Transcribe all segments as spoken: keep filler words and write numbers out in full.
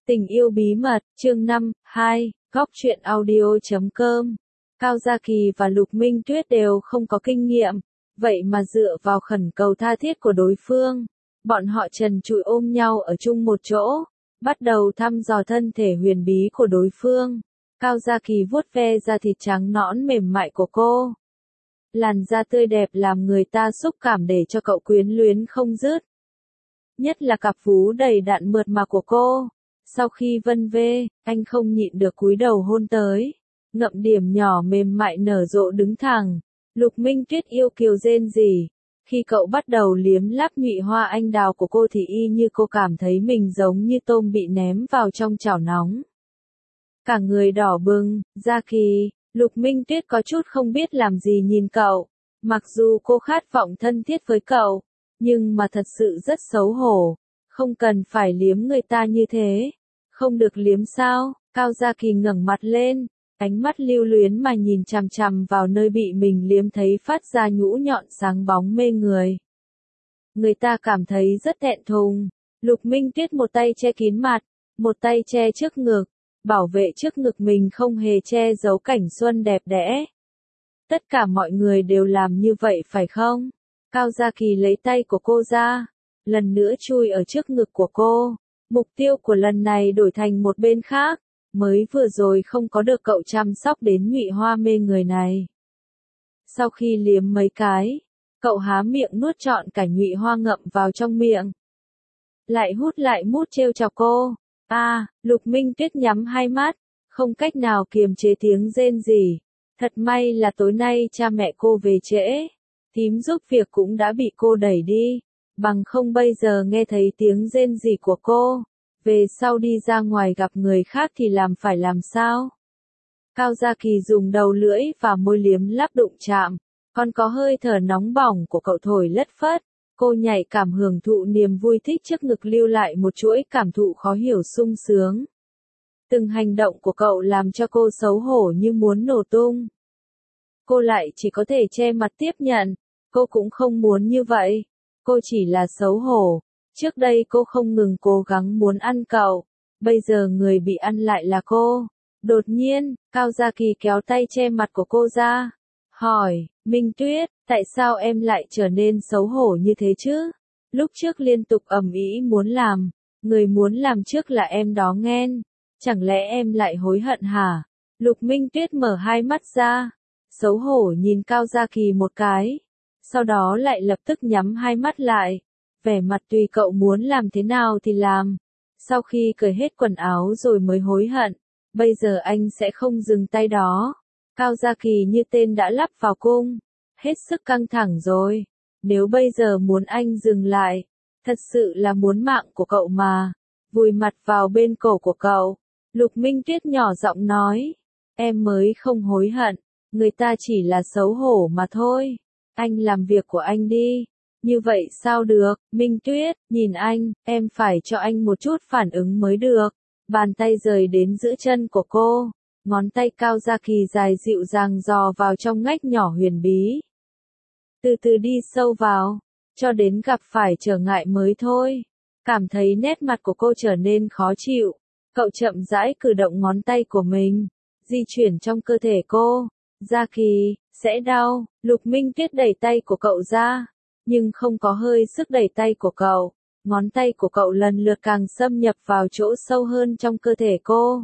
Tình yêu bí mật, chương năm, hai, góc truyện audio chấm com. Cao Gia Kỳ và Lục Minh Tuyết đều không có kinh nghiệm, vậy mà dựa vào khẩn cầu tha thiết của đối phương, bọn họ trần trụi ôm nhau ở chung một chỗ, bắt đầu thăm dò thân thể huyền bí của đối phương. Cao Gia Kỳ vuốt ve da thịt trắng nõn mềm mại của cô. Làn da tươi đẹp làm người ta xúc cảm để cho cậu quyến luyến không dứt. Nhất là cặp vú đầy đặn mượt mà của cô. Sau khi vân vê, anh không nhịn được cúi đầu hôn tới. Ngậm điểm nhỏ mềm mại nở rộ đứng thẳng. Lục Minh Tuyết yêu kiều rên rỉ. Khi cậu bắt đầu liếm láp nhụy hoa anh đào của cô thì y như cô cảm thấy mình giống như tôm bị ném vào trong chảo nóng. Cả người đỏ bừng, Gia Kỳ, Lục Minh Tuyết có chút không biết làm gì nhìn cậu. Mặc dù cô khát vọng thân thiết với cậu, nhưng mà thật sự rất xấu hổ. Không cần phải liếm người ta như thế. Không được liếm sao? Cao Gia Kỳ ngẩng mặt lên, ánh mắt lưu luyến mà nhìn chằm chằm vào nơi bị mình liếm thấy phát ra nhũ nhọn sáng bóng mê người. Người ta cảm thấy rất thẹn thùng. Lục Minh Tuyết một tay che kín mặt, một tay che trước ngực, bảo vệ trước ngực mình không hề che giấu cảnh xuân đẹp đẽ. Tất cả mọi người đều làm như vậy phải không? Cao Gia Kỳ lấy tay của cô ra, lần nữa chui ở trước ngực của cô. Mục tiêu của lần này đổi thành một bên khác, mới vừa rồi không có được cậu chăm sóc đến nhụy hoa mê người này. Sau khi liếm mấy cái, cậu há miệng nuốt trọn cả nhụy hoa ngậm vào trong miệng. Lại hút lại mút trêu chọc cô. À, Lục Minh Tuyết nhắm hai mắt, không cách nào kiềm chế tiếng rên rỉ. Thật may là tối nay cha mẹ cô về trễ. Thím giúp việc cũng đã bị cô đẩy đi. Bằng không bây giờ nghe thấy tiếng rên rỉ của cô, về sau đi ra ngoài gặp người khác thì làm phải làm sao? Cao Gia Kỳ dùng đầu lưỡi và môi liếm láp đụng chạm, còn có hơi thở nóng bỏng của cậu thổi lất phất. Cô nhạy cảm hưởng thụ niềm vui thích trước ngực lưu lại một chuỗi cảm thụ khó hiểu sung sướng. Từng hành động của cậu làm cho cô xấu hổ như muốn nổ tung. Cô lại chỉ có thể che mặt tiếp nhận, cô cũng không muốn như vậy. Cô chỉ là xấu hổ. Trước đây cô không ngừng cố gắng muốn ăn cậu. Bây giờ người bị ăn lại là cô. Đột nhiên, Cao Gia Kỳ kéo tay che mặt của cô ra. Hỏi, Minh Tuyết, tại sao em lại trở nên xấu hổ như thế chứ? Lúc trước liên tục ầm ĩ muốn làm. Người muốn làm trước là em đó nghen. Chẳng lẽ em lại hối hận hả? Lục Minh Tuyết mở hai mắt ra. Xấu hổ nhìn Cao Gia Kỳ một cái. Sau đó lại lập tức nhắm hai mắt lại, vẻ mặt tùy cậu muốn làm thế nào thì làm. Sau khi cởi hết quần áo rồi mới hối hận, bây giờ anh sẽ không dừng tay đó. Cao Gia Kỳ như tên đã lắp vào cung, hết sức căng thẳng rồi. Nếu bây giờ muốn anh dừng lại, thật sự là muốn mạng của cậu mà. Vùi mặt vào bên cổ của cậu, Lục Minh Tuyết nhỏ giọng nói, em mới không hối hận, người ta chỉ là xấu hổ mà thôi. Anh làm việc của anh đi. Như vậy sao được, Minh Tuyết, nhìn anh, em phải cho anh một chút phản ứng mới được. Bàn tay rời đến giữa chân của cô. Ngón tay Cao Gia Kỳ dài dịu dàng dò vào trong ngách nhỏ huyền bí. Từ từ đi sâu vào, cho đến gặp phải trở ngại mới thôi. Cảm thấy nét mặt của cô trở nên khó chịu. Cậu chậm rãi cử động ngón tay của mình, di chuyển trong cơ thể cô. Gia Kỳ, sẽ đau. Lục Minh Tuyết đẩy tay của cậu ra, nhưng không có hơi sức đẩy tay của cậu. Ngón tay của cậu lần lượt càng xâm nhập vào chỗ sâu hơn trong cơ thể cô.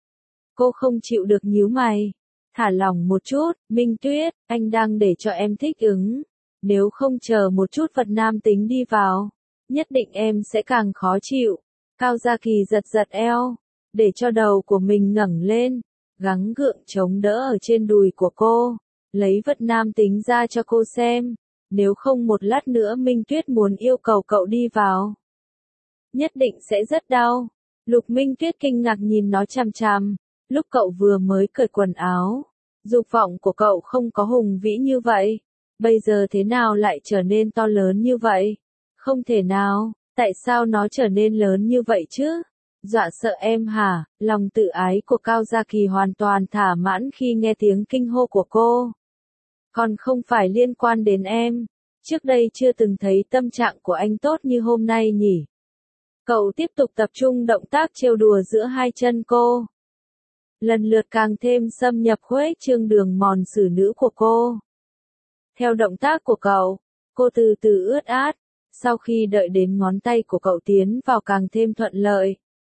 Cô không chịu được nhíu mày. Thả lỏng một chút, Minh Tuyết, anh đang để cho em thích ứng. Nếu không chờ một chút vật nam tính đi vào, nhất định em sẽ càng khó chịu. Cao Gia Kỳ giật giật eo, để cho đầu của mình ngẩng lên, gắng gượng chống đỡ ở trên đùi của cô. Lấy vật nam tính ra cho cô xem. Nếu không một lát nữa Minh Tuyết muốn yêu cầu cậu đi vào, nhất định sẽ rất đau. Lục Minh Tuyết kinh ngạc nhìn nó chằm chằm. Lúc cậu vừa mới cởi quần áo, dục vọng của cậu không có hùng vĩ như vậy. Bây giờ thế nào lại trở nên to lớn như vậy? Không thể nào, tại sao nó trở nên lớn như vậy chứ? Dọa sợ em hả? Lòng tự ái của Cao Gia Kỳ hoàn toàn thỏa mãn khi nghe tiếng kinh hô của cô. Còn không phải liên quan đến em. Trước đây chưa từng thấy tâm trạng của anh tốt như hôm nay nhỉ? Cậu tiếp tục tập trung động tác trêu đùa giữa hai chân cô. Lần lượt càng thêm xâm nhập khuếch trương đường mòn xử nữ của cô. Theo động tác của cậu, cô từ từ ướt át, sau khi đợi đến ngón tay của cậu tiến vào càng thêm thuận lợi.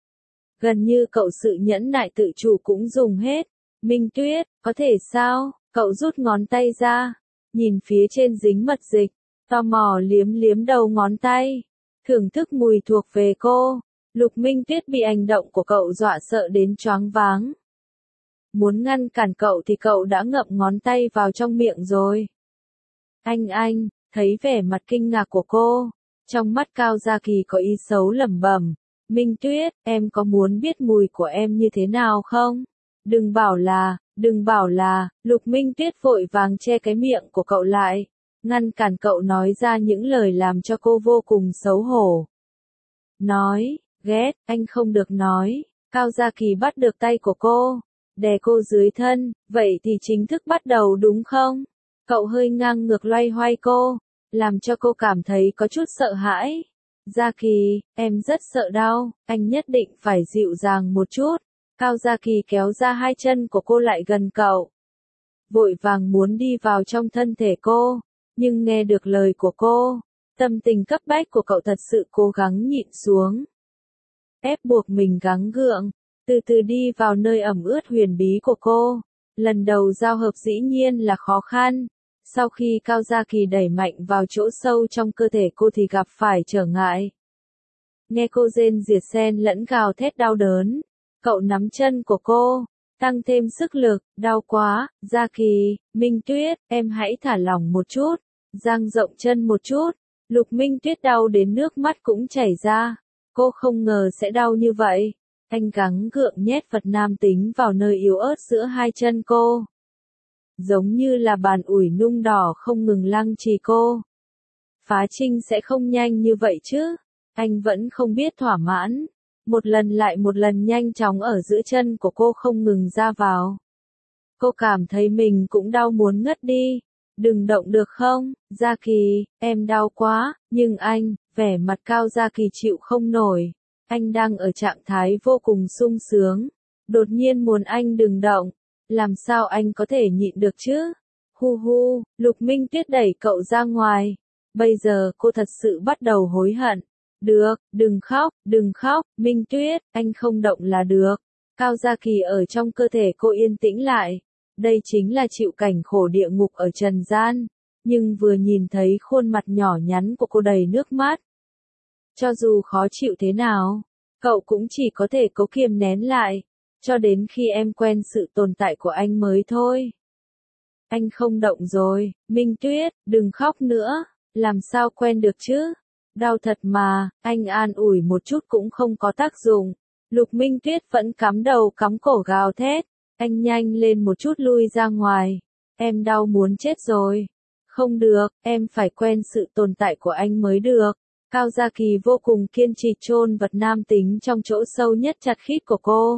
Gần như cậu sự nhẫn nại tự chủ cũng dùng hết. Minh Tuyết, có thể sao? Cậu rút ngón tay ra, nhìn phía trên dính mật dịch, tò mò liếm liếm đầu ngón tay, thưởng thức mùi thuộc về cô. Lục Minh Tuyết bị hành động của cậu dọa sợ đến choáng váng. Muốn ngăn cản cậu thì cậu đã ngậm ngón tay vào trong miệng rồi. Anh anh, thấy vẻ mặt kinh ngạc của cô, trong mắt Cao Gia Kỳ có ý xấu lẩm bẩm. Minh Tuyết, em có muốn biết mùi của em như thế nào không? Đừng bảo là, đừng bảo là, Lục Minh Tuyết vội vàng che cái miệng của cậu lại, ngăn cản cậu nói ra những lời làm cho cô vô cùng xấu hổ. Nói, ghét, anh không được nói. Cao Gia Kỳ bắt được tay của cô, đè cô dưới thân, vậy thì chính thức bắt đầu đúng không? Cậu hơi ngang ngược loay hoay cô, làm cho cô cảm thấy có chút sợ hãi. Gia Kỳ, em rất sợ đau, anh nhất định phải dịu dàng một chút. Cao Gia Kỳ kéo ra hai chân của cô lại gần cậu. Vội vàng muốn đi vào trong thân thể cô, nhưng nghe được lời của cô, tâm tình cấp bách của cậu thật sự cố gắng nhịn xuống. Ép buộc mình gắng gượng, từ từ đi vào nơi ẩm ướt huyền bí của cô. Lần đầu giao hợp dĩ nhiên là khó khăn. Sau khi Cao Gia Kỳ đẩy mạnh vào chỗ sâu trong cơ thể cô thì gặp phải trở ngại. Nghe cô rên rỉ xen lẫn gào thét đau đớn, cậu nắm chân của cô, tăng thêm sức lực. Đau quá, Gia Kỳ. Minh Tuyết, em hãy thả lỏng một chút, dang rộng chân một chút. Lục Minh Tuyết đau đến nước mắt cũng chảy ra, cô không ngờ sẽ đau như vậy. Anh gắng gượng nhét vật nam tính vào nơi yếu ớt giữa hai chân cô, giống như là bàn ủi nung đỏ không ngừng lăng trì cô. Phá trinh sẽ không nhanh như vậy chứ? Anh vẫn không biết thỏa mãn. Một lần lại một lần nhanh chóng ở giữa chân của cô không ngừng ra vào. Cô cảm thấy mình cũng đau muốn ngất đi. Đừng động được không, Gia Kỳ, em đau quá, nhưng anh, vẻ mặt Cao Gia Kỳ chịu không nổi. Anh đang ở trạng thái vô cùng sung sướng. Đột nhiên muốn anh đừng động. Làm sao anh có thể nhịn được chứ? Hu hu, Lục Minh Tuyết đẩy cậu ra ngoài. Bây giờ cô thật sự bắt đầu hối hận. Được, đừng khóc, đừng khóc, Minh Tuyết, anh không động là được. Cao Gia Kỳ ở trong cơ thể cô yên tĩnh lại. Đây chính là chịu cảnh khổ địa ngục ở trần gian. Nhưng vừa nhìn thấy khuôn mặt nhỏ nhắn của cô đầy nước mắt. Cho dù khó chịu thế nào, cậu cũng chỉ có thể cố kiềm nén lại. Cho đến khi em quen sự tồn tại của anh mới thôi. Anh không động rồi, Minh Tuyết, đừng khóc nữa. Làm sao quen được chứ? Đau thật mà, anh an ủi một chút cũng không có tác dụng. Lục Minh Tuyết vẫn cắm đầu cắm cổ gào thét. Anh nhanh lên một chút lui ra ngoài. Em đau muốn chết rồi. Không được, em phải quen sự tồn tại của anh mới được. Cao Gia Kỳ vô cùng kiên trì chôn vật nam tính trong chỗ sâu nhất chặt khít của cô.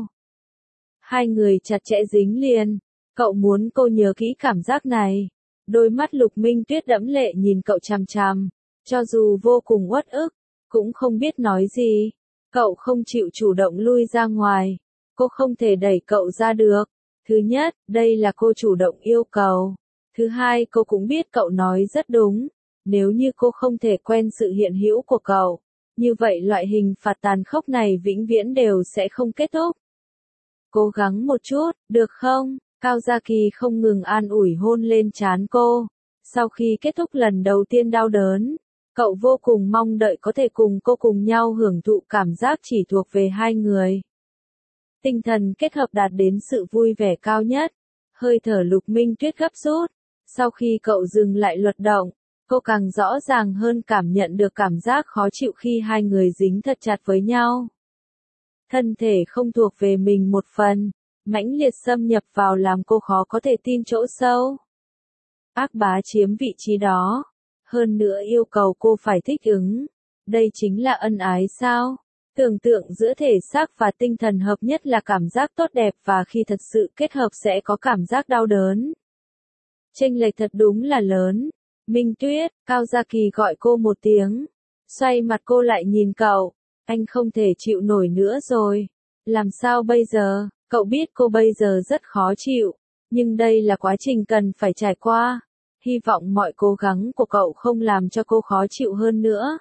Hai người chặt chẽ dính liền. Cậu muốn cô nhớ kỹ cảm giác này. Đôi mắt Lục Minh Tuyết đẫm lệ nhìn cậu chằm chằm. Cho dù vô cùng uất ức, cũng không biết nói gì. Cậu không chịu chủ động lui ra ngoài. Cô không thể đẩy cậu ra được. Thứ nhất, đây là cô chủ động yêu cầu. Thứ hai, cô cũng biết cậu nói rất đúng. Nếu như cô không thể quen sự hiện hữu của cậu, như vậy loại hình phạt tàn khốc này vĩnh viễn đều sẽ không kết thúc. Cố gắng một chút, được không? Cao Gia Kỳ không ngừng an ủi hôn lên trán cô. Sau khi kết thúc lần đầu tiên đau đớn, cậu vô cùng mong đợi có thể cùng cô cùng nhau hưởng thụ cảm giác chỉ thuộc về hai người. Tinh thần kết hợp đạt đến sự vui vẻ cao nhất. Hơi thở Lục Minh Tuyết gấp rút. Sau khi cậu dừng lại luật động, cô càng rõ ràng hơn cảm nhận được cảm giác khó chịu khi hai người dính thật chặt với nhau. Thân thể không thuộc về mình một phần, mãnh liệt xâm nhập vào làm cô khó có thể tin chỗ sâu. Ác bá chiếm vị trí đó, hơn nữa yêu cầu cô phải thích ứng. Đây chính là ân ái sao? Tưởng tượng giữa thể xác và tinh thần hợp nhất là cảm giác tốt đẹp và khi thật sự kết hợp sẽ có cảm giác đau đớn. Chênh lệch thật đúng là lớn. Minh Tuyết, Cao Gia Kỳ gọi cô một tiếng. Xoay mặt cô lại nhìn cậu. Anh không thể chịu nổi nữa rồi. Làm sao bây giờ? Cậu biết cô bây giờ rất khó chịu, nhưng đây là quá trình cần phải trải qua. Hy vọng mọi cố gắng của cậu không làm cho cô khó chịu hơn nữa.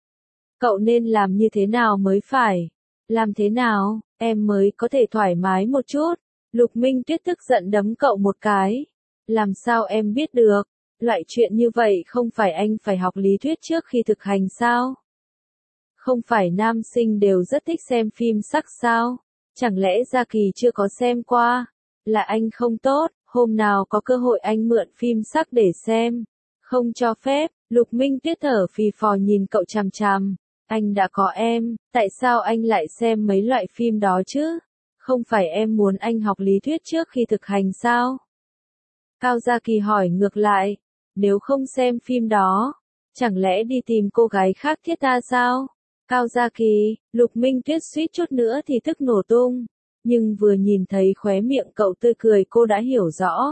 Cậu nên làm như thế nào mới phải? Làm thế nào, em mới có thể thoải mái một chút? Lục Minh Tuyết tức giận đấm cậu một cái. Làm sao em biết được? Loại chuyện như vậy không phải anh phải học lý thuyết trước khi thực hành sao? Không phải nam sinh đều rất thích xem phim sắc sao? Chẳng lẽ Gia Kỳ chưa có xem qua? Là anh không tốt, hôm nào có cơ hội anh mượn phim sắc để xem. Không cho phép, Lục Minh Tuyết thở phì phò nhìn cậu chằm chằm. Anh đã có em, tại sao anh lại xem mấy loại phim đó chứ? Không phải em muốn anh học lý thuyết trước khi thực hành sao? Cao Gia Kỳ hỏi ngược lại, nếu không xem phim đó, chẳng lẽ đi tìm cô gái khác thiết tha sao? Cao Gia Kỳ, Lục Minh Tuyết suýt chút nữa thì tức nổ tung, nhưng vừa nhìn thấy khóe miệng cậu tươi cười cô đã hiểu rõ.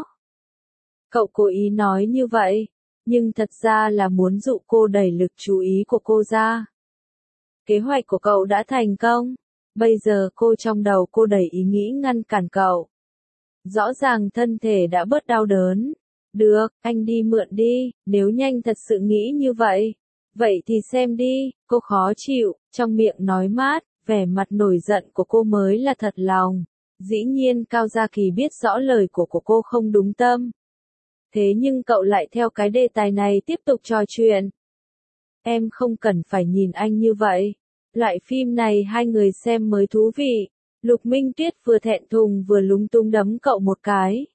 Cậu cố ý nói như vậy, nhưng thật ra là muốn dụ cô đẩy lực chú ý của cô ra. Kế hoạch của cậu đã thành công, bây giờ cô trong đầu cô đầy ý nghĩ ngăn cản cậu. Rõ ràng thân thể đã bớt đau đớn. Được, anh đi mượn đi, nếu nhanh thật sự nghĩ như vậy. Vậy thì xem đi, cô khó chịu, trong miệng nói mát, vẻ mặt nổi giận của cô mới là thật lòng. Dĩ nhiên Cao Gia Kỳ biết rõ lời của, của cô không đúng tâm. Thế nhưng cậu lại theo cái đề tài này tiếp tục trò chuyện. Em không cần phải nhìn anh như vậy. Loại phim này hai người xem mới thú vị. Lục Minh Tuyết vừa thẹn thùng vừa lúng túng đấm cậu một cái.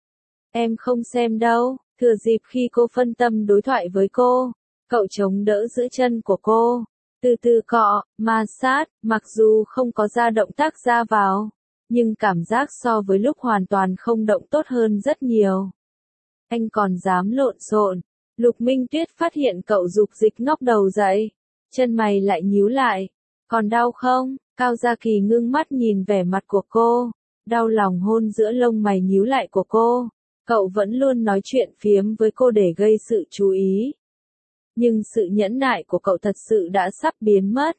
Em không xem đâu, thừa dịp khi cô phân tâm đối thoại với cô, cậu chống đỡ giữ chân của cô, từ từ cọ, ma sát, mặc dù không có ra động tác ra vào, nhưng cảm giác so với lúc hoàn toàn không động tốt hơn rất nhiều. Anh còn dám lộn xộn. Lục Minh Tuyết phát hiện cậu dục dịch ngóc đầu dậy, chân mày lại nhíu lại. Còn đau không? Cao Gia Kỳ ngưng mắt nhìn vẻ mặt của cô, đau lòng hôn giữa lông mày nhíu lại của cô. Cậu vẫn luôn nói chuyện phiếm với cô để gây sự chú ý. Nhưng sự nhẫn nại của cậu thật sự đã sắp biến mất.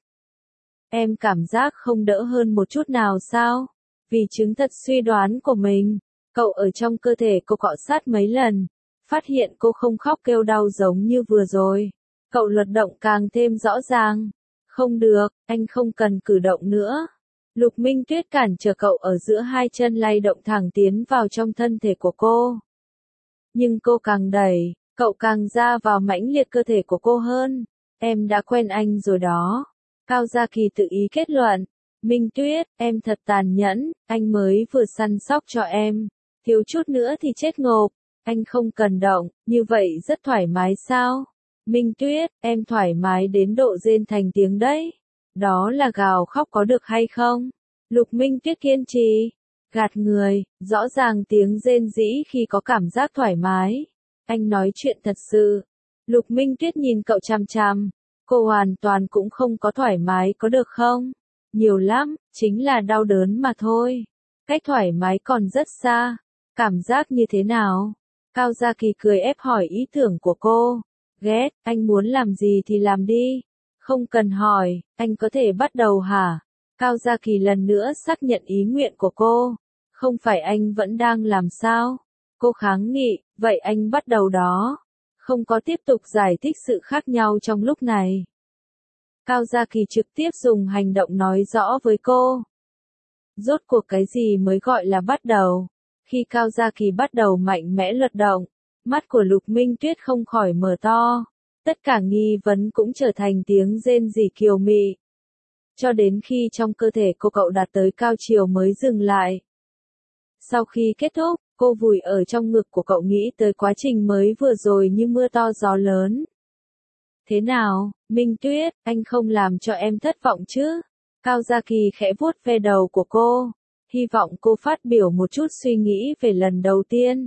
Em cảm giác không đỡ hơn một chút nào sao? Vì chứng thật suy đoán của mình, cậu ở trong cơ thể cô cọ sát mấy lần, phát hiện cô không khóc kêu đau giống như vừa rồi. Cậu luật động càng thêm rõ ràng. Không được, anh không cần cử động nữa. Lục Minh Tuyết cản trở cậu ở giữa hai chân lay động thẳng tiến vào trong thân thể của cô. Nhưng cô càng đẩy, cậu càng ra vào mãnh liệt cơ thể của cô hơn. Em đã quen anh rồi đó. Cao Gia Kỳ tự ý kết luận. Minh Tuyết, em thật tàn nhẫn, anh mới vừa săn sóc cho em. Thiếu chút nữa thì chết ngộp. Anh không cần động, như vậy rất thoải mái sao? Minh Tuyết, em thoải mái đến độ rên thành tiếng đấy. Đó là gào khóc có được hay không? Lục Minh Tuyết kiên trì. Gạt người, rõ ràng tiếng rên rỉ khi có cảm giác thoải mái. Anh nói chuyện thật sự. Lục Minh Tuyết nhìn cậu chằm chằm. Cô hoàn toàn cũng không có thoải mái có được không? Nhiều lắm, chính là đau đớn mà thôi. Cách thoải mái còn rất xa. Cảm giác như thế nào? Cao Gia Kỳ cười ép hỏi ý tưởng của cô. Ghét, anh muốn làm gì thì làm đi. Không cần hỏi, anh có thể bắt đầu hả? Cao Gia Kỳ lần nữa xác nhận ý nguyện của cô. Không phải anh vẫn đang làm sao? Cô kháng nghị, vậy anh bắt đầu đó. Không có tiếp tục giải thích sự khác nhau trong lúc này. Cao Gia Kỳ trực tiếp dùng hành động nói rõ với cô. Rốt cuộc cái gì mới gọi là bắt đầu? Khi Cao Gia Kỳ bắt đầu mạnh mẽ luật động, mắt của Lục Minh Tuyết không khỏi mở to. Tất cả nghi vấn cũng trở thành tiếng rên rỉ kiều mị. Cho đến khi trong cơ thể cô cậu đạt tới cao chiều mới dừng lại. Sau khi kết thúc, cô vùi ở trong ngực của cậu nghĩ tới quá trình mới vừa rồi như mưa to gió lớn. Thế nào, Minh Tuyết, anh không làm cho em thất vọng chứ? Cao Gia Kỳ khẽ vuốt ve đầu của cô, hy vọng cô phát biểu một chút suy nghĩ về lần đầu tiên.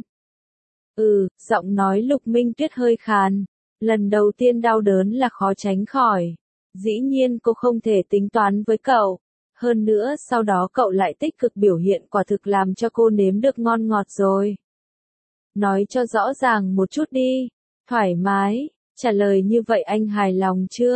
Ừ, giọng nói Lục Minh Tuyết hơi khàn. Lần đầu tiên đau đớn là khó tránh khỏi. Dĩ nhiên cô không thể tính toán với cậu. Hơn nữa sau đó cậu lại tích cực biểu hiện quả thực làm cho cô nếm được ngon ngọt rồi. Nói cho rõ ràng một chút đi. Thoải mái. Trả lời như vậy anh hài lòng chưa?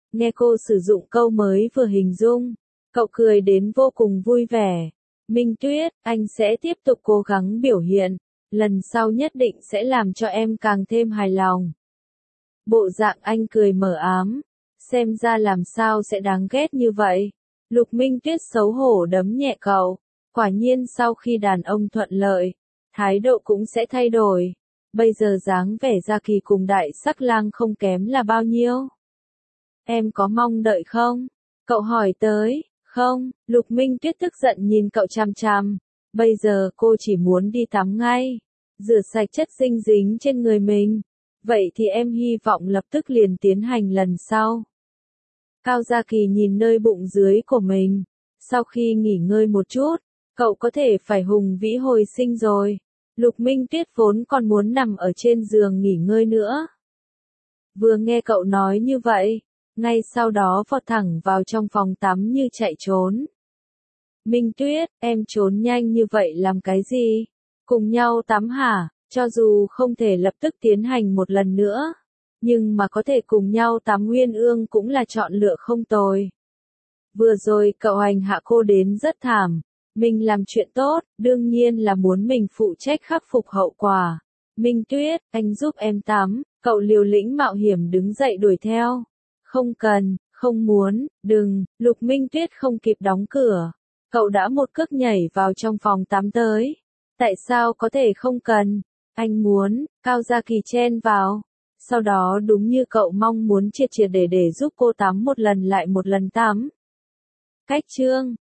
Nghe cô sử dụng câu mới vừa hình dung, cậu cười đến vô cùng vui vẻ. Minh Tuyết, anh sẽ tiếp tục cố gắng biểu hiện, lần sau nhất định sẽ làm cho em càng thêm hài lòng. Bộ dạng anh cười mờ ám, xem ra làm sao sẽ đáng ghét như vậy. Lục Minh Tuyết xấu hổ đấm nhẹ cậu, quả nhiên sau khi đàn ông thuận lợi, thái độ cũng sẽ thay đổi. Bây giờ dáng vẻ Gia Kỳ cùng Đại Sắc Lang không kém là bao nhiêu? Em có mong đợi không? Cậu hỏi tới. Không, Lục Minh Tuyết tức giận nhìn cậu chằm chằm. Bây giờ cô chỉ muốn đi tắm ngay, rửa sạch chất dinh dính trên người mình. Vậy thì em hy vọng lập tức liền tiến hành lần sau. Cao Gia Kỳ nhìn nơi bụng dưới của mình. Sau khi nghỉ ngơi một chút, cậu có thể phải hùng vĩ hồi sinh rồi. Lục Minh Tuyết vốn còn muốn nằm ở trên giường nghỉ ngơi nữa. Vừa nghe cậu nói như vậy, ngay sau đó vọt thẳng vào trong phòng tắm như chạy trốn. Minh Tuyết, em trốn nhanh như vậy làm cái gì? Cùng nhau tắm hả? Cho dù không thể lập tức tiến hành một lần nữa, nhưng mà có thể cùng nhau tắm Nguyên Ương cũng là chọn lựa không tồi. Vừa rồi cậu hành hạ cô đến rất thảm, mình làm chuyện tốt, đương nhiên là muốn mình phụ trách khắc phục hậu quả. Minh Tuyết, anh giúp em tắm, cậu liều lĩnh mạo hiểm đứng dậy đuổi theo. Không cần, không muốn, đừng, Lục Minh Tuyết không kịp đóng cửa. Cậu đã một cước nhảy vào trong phòng tắm tới. Tại sao có thể không cần? Anh muốn, Cao Gia Kỳ chen vào. Sau đó đúng như cậu mong muốn triệt triệt để để giúp cô tắm một lần lại một lần tắm. Cách chương